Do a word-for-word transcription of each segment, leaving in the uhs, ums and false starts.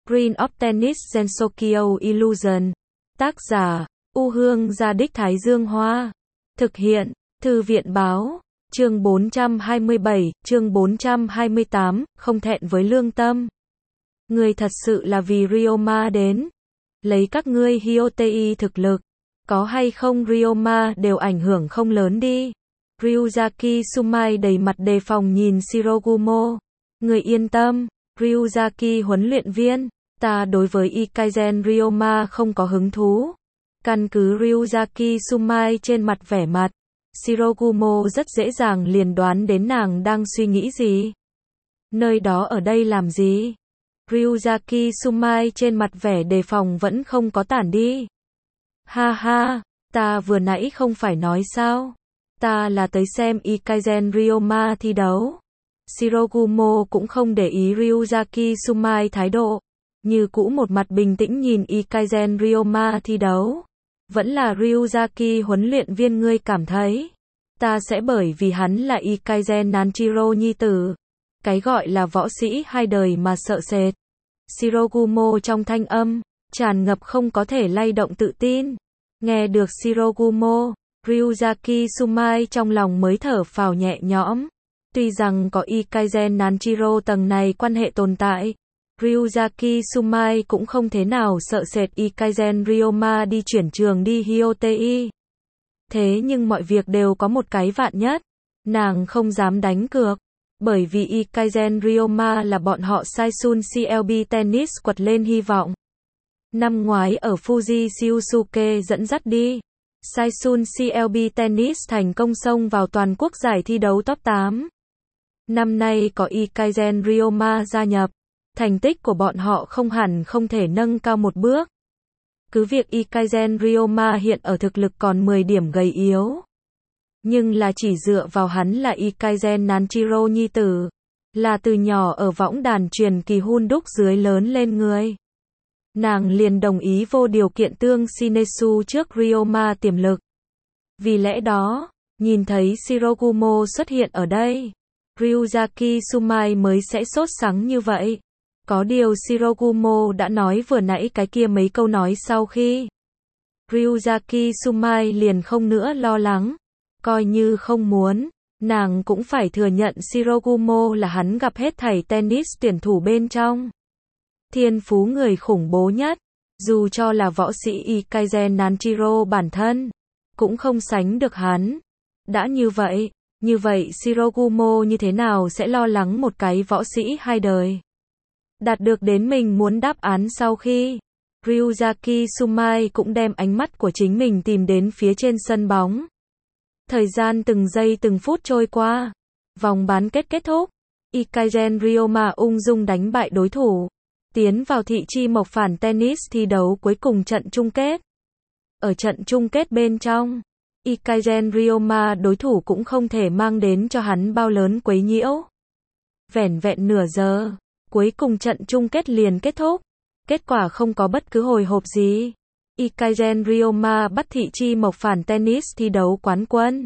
Green of Tennis Gensokyo Illusion. Tác giả, U Hương Gia Đích Thái Dương Hoa. Thực hiện, Thư viện Báo. Chương bốn trăm hai mươi bảy, chương bốn trăm hai mươi tám, không thẹn với lương tâm. Người thật sự là vì Ryoma đến. Lấy các ngươi Hyotei thực lực. Có hay không Ryoma đều ảnh hưởng không lớn đi. Ryuzaki Sumai đầy mặt đề phòng nhìn Shirogumo. Người yên tâm, Ryuzaki huấn luyện viên. Ta đối với Ikaizen Ryoma không có hứng thú. Căn cứ Ryuzaki Sumai trên mặt vẻ mặt, Shirogumo rất dễ dàng liền đoán đến nàng đang suy nghĩ gì. Nơi đó ở đây làm gì? Ryuzaki Sumai trên mặt vẻ đề phòng vẫn không có tản đi. Ha ha, ta vừa nãy không phải nói sao? Ta là tới xem Ikaizen Ryoma thi đấu. Shirogumo cũng không để ý Ryuzaki Sumai thái độ. Như cũ một mặt bình tĩnh nhìn Ikaizen Ryoma thi đấu. Vẫn là Ryuzaki huấn luyện viên ngươi cảm thấy. Ta sẽ bởi vì hắn là Ikaizen Nanjiro nhi tử. Cái gọi là võ sĩ hai đời mà sợ sệt. Shirogumo trong thanh âm, tràn ngập không có thể lay động tự tin. Nghe được Shirogumo, Ryuzaki Sumai trong lòng mới thở phào nhẹ nhõm. Tuy rằng có Ikaizen Nanjiro tầng này quan hệ tồn tại, Ryuzaki Sumai cũng không thế nào sợ sệt Ikaizen Ryoma đi chuyển trường đi Hyotei. Thế nhưng mọi việc đều có một cái vạn nhất. Nàng không dám đánh cược. Bởi vì Ikaizen Ryoma là bọn họ Saisun xê lờ bê Tennis quật lên hy vọng. Năm ngoái ở Fuji Shiosuke dẫn dắt đi. Saisun xê lờ bê Tennis thành công xông vào toàn quốc giải thi đấu top tám. Năm nay có Ikaizen Ryoma gia nhập. Thành tích của bọn họ không hẳn không thể nâng cao một bước. Cứ việc Ikaizen Ryoma hiện ở thực lực còn mười điểm gầy yếu. Nhưng là chỉ dựa vào hắn là Ikaizen Nanjiro nhi tử. Là từ nhỏ ở võng đàn truyền kỳ hun đúc dưới lớn lên người. Nàng liền đồng ý vô điều kiện tương Shinesu trước Ryoma tiềm lực. Vì lẽ đó, nhìn thấy Shirogumo xuất hiện ở đây, Ryuzaki Sumai mới sẽ sốt sắng như vậy. Có điều Shirogumo đã nói vừa nãy cái kia mấy câu nói sau khi. Ryuzaki Sumai liền không nữa lo lắng. Coi như không muốn, nàng cũng phải thừa nhận Shirogumo là hắn gặp hết thảy tennis tuyển thủ bên trong. Thiên phú người khủng bố nhất, dù cho là võ sĩ Ikaizen Nanjiro bản thân, cũng không sánh được hắn. Đã như vậy, như vậy Shirogumo như thế nào sẽ lo lắng một cái võ sĩ hai đời? Đạt được đến mình muốn đáp án sau khi, Ryuzaki Sumai cũng đem ánh mắt của chính mình tìm đến phía trên sân bóng. Thời gian từng giây từng phút trôi qua. Vòng bán kết kết thúc. Ikaizen Ryoma ung dung đánh bại đối thủ. Tiến vào thị chi mộc phản tennis thi đấu cuối cùng trận chung kết. Ở trận chung kết bên trong, Ikaizen Ryoma đối thủ cũng không thể mang đến cho hắn bao lớn quấy nhiễu. Vẻn vẹn nửa giờ, cuối cùng trận chung kết liền kết thúc. Kết quả không có bất cứ hồi hộp gì. Ikaizen Ryoma bắt thị chi mộc phản tennis thi đấu quán quân.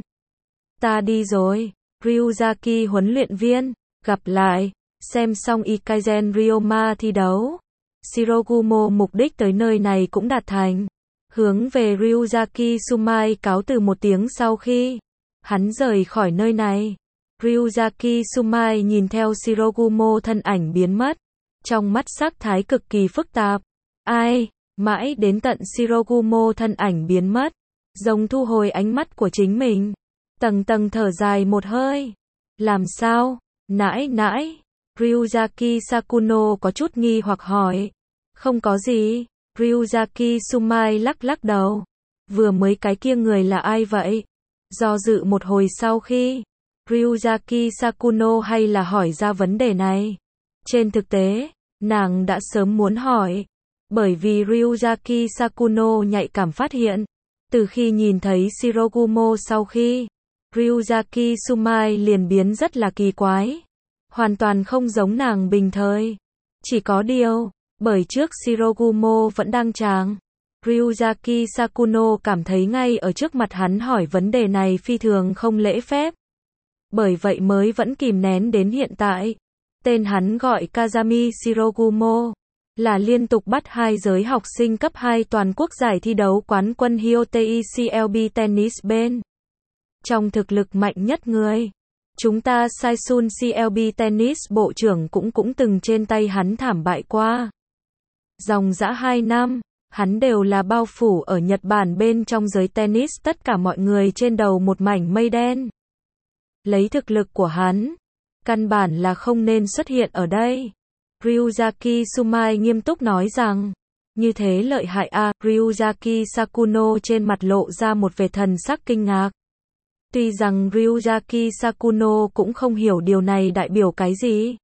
Ta đi rồi, Ryuzaki huấn luyện viên, gặp lại. Xem xong Ikaizen Ryoma thi đấu, Shirogumo mục đích tới nơi này cũng đạt thành. Hướng về Ryuzaki Sumai cáo từ một tiếng sau khi hắn rời khỏi nơi này. Ryuzaki Sumai nhìn theo Shirogumo thân ảnh biến mất, trong mắt sắc thái cực kỳ phức tạp. Ai? Mãi đến tận Shirogumo thân ảnh biến mất, giống thu hồi ánh mắt của chính mình. Tầng tầng thở dài một hơi. Làm sao? Nãi nãi. Ryuzaki Sakuno có chút nghi hoặc hỏi. Không có gì. Ryuzaki Sumai lắc lắc đầu. Vừa mới cái kia người là ai vậy? Do dự một hồi sau khi, Ryuzaki Sakuno hay là hỏi ra vấn đề này. Trên thực tế, nàng đã sớm muốn hỏi. Bởi vì Ryuzaki Sakuno nhạy cảm phát hiện, từ khi nhìn thấy Shirogumo sau khi, Ryuzaki Sumai liền biến rất là kỳ quái. Hoàn toàn không giống nàng bình thời. Chỉ có điều, bởi trước Shirogumo vẫn đang tràng. Ryuzaki Sakuno cảm thấy ngay ở trước mặt hắn hỏi vấn đề này phi thường không lễ phép. Bởi vậy mới vẫn kìm nén đến hiện tại. Tên hắn gọi Kazami Shirogumo. là liên tục bắt hai giới học sinh cấp hai toàn quốc giải thi đấu quán quân Hyotei xê lờ bê Tennis bên trong thực lực mạnh nhất người. Chúng ta Saisun xê lờ bê Tennis bộ trưởng cũng cũng từng trên tay hắn thảm bại qua. Dòng dã hai năm, hắn đều là bao phủ ở Nhật Bản bên trong giới tennis, tất cả mọi người trên đầu một mảnh mây đen. Lấy thực lực của hắn, căn bản là không nên xuất hiện ở đây. Ryuzaki Sumai nghiêm túc nói rằng, như thế lợi hại à, Ryuzaki Sakuno trên mặt lộ ra một vẻ thần sắc kinh ngạc. Tuy rằng Ryuzaki Sakuno cũng không hiểu điều này đại biểu cái gì.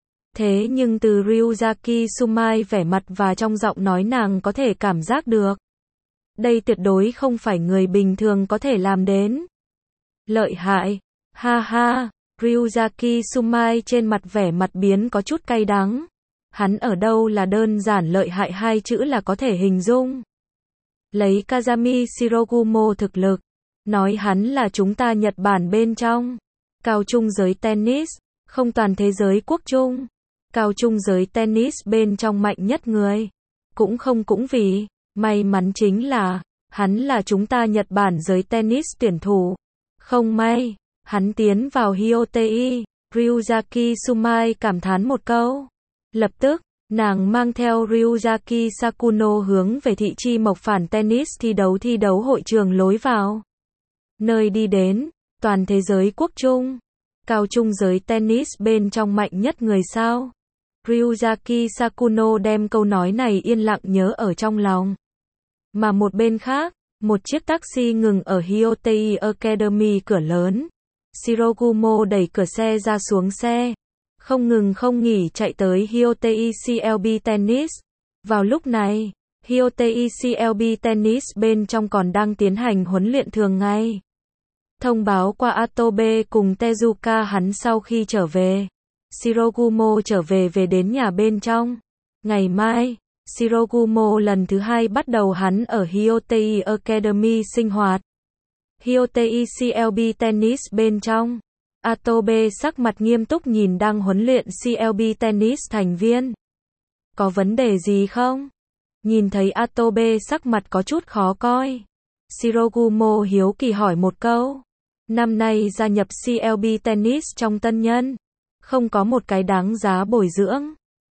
Thế nhưng từ Ryuzaki Sumai vẻ mặt và trong giọng nói nàng có thể cảm giác được. Đây tuyệt đối không phải người bình thường có thể làm đến. Lợi hại, ha ha, Ryuzaki Sumai trên mặt vẻ mặt biến có chút cay đắng. Hắn ở đâu là đơn giản lợi hại hai chữ là có thể hình dung. Lấy Kazami Shirogumo thực lực, nói hắn là chúng ta Nhật Bản bên trong. Cao trung giới tennis, không toàn thế giới quốc trung. Cao trung giới tennis bên trong mạnh nhất người. Cũng không cũng vì, may mắn chính là, hắn là chúng ta Nhật Bản giới tennis tuyển thủ. Không may, hắn tiến vào Hyotei. Ryuzaki Sumai cảm thán một câu. Lập tức, nàng mang theo Ryuzaki Sakuno hướng về thị chi mộc phản tennis thi đấu thi đấu hội trường lối vào. Nơi đi đến, toàn thế giới quốc trung. Cao trung giới tennis bên trong mạnh nhất người sao. Ryuzaki Sakuno đem câu nói này yên lặng nhớ ở trong lòng. Mà một bên khác, một chiếc taxi ngừng ở Hyotei Academy cửa lớn. Shirogumo đẩy cửa xe ra xuống xe. Không ngừng không nghỉ chạy tới Hyotei xê lờ bê Tennis. Vào lúc này, Hyotei xê lờ bê Tennis bên trong còn đang tiến hành huấn luyện thường ngày. Thông báo qua Atobe cùng Tezuka hắn sau khi trở về. Shirogumo trở về về đến nhà bên trong. Ngày mai, Shirogumo lần thứ hai bắt đầu hắn ở Hyotei Academy sinh hoạt. Hyotei xê lờ bê Tennis bên trong. Atobe sắc mặt nghiêm túc nhìn đang huấn luyện xê lờ bê Tennis thành viên. Có vấn đề gì không? Nhìn thấy Atobe sắc mặt có chút khó coi. Shirogumo hiếu kỳ hỏi một câu. Năm nay gia nhập xê lờ bê Tennis trong tân nhân. Không có một cái đáng giá bồi dưỡng.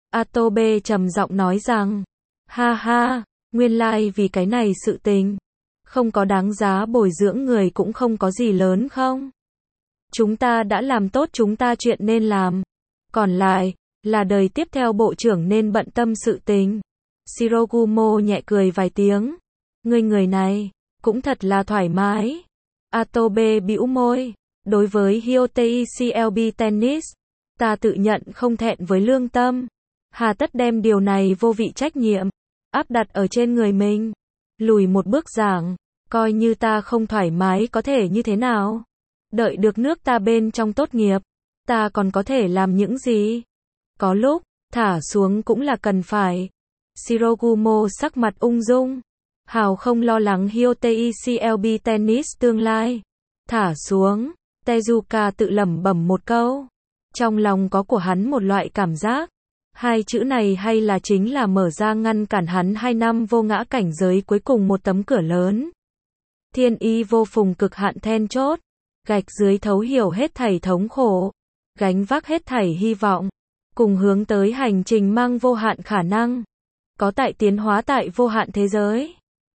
Atobe trầm giọng nói rằng. Ha ha, nguyên lai like vì cái này sự tình. Không có đáng giá bồi dưỡng người cũng không có gì lớn không? Chúng ta đã làm tốt chúng ta chuyện nên làm. Còn lại, là đời tiếp theo bộ trưởng nên bận tâm sự tình. Shirogumo nhẹ cười vài tiếng. Ngươi người này, cũng thật là thoải mái. Atobe bĩu môi. Đối với Hyotei xê lờ bê Tennis, ta tự nhận không thẹn với lương tâm. Hà tất đem điều này vô vị trách nhiệm, áp đặt ở trên người mình. Lùi một bước giảng, coi như ta không thoải mái có thể như thế nào. Đợi được nước ta bên trong tốt nghiệp, ta còn có thể làm những gì? Có lúc, thả xuống cũng là cần phải. Shirogumo sắc mặt ung dung. Hào không lo lắng Hyotei xê lờ bê Tennis tương lai. Thả xuống, Tezuka tự lẩm bẩm một câu. Trong lòng có của hắn một loại cảm giác. Hai chữ này hay là chính là mở ra ngăn cản hắn hai năm vô ngã cảnh giới cuối cùng một tấm cửa lớn. Thiên y vô phùng cực hạn then chốt. Gạch dưới thấu hiểu hết thảy thống khổ. Gánh vác hết thảy hy vọng. Cùng hướng tới hành trình mang vô hạn khả năng. Có tại tiến hóa tại vô hạn thế giới.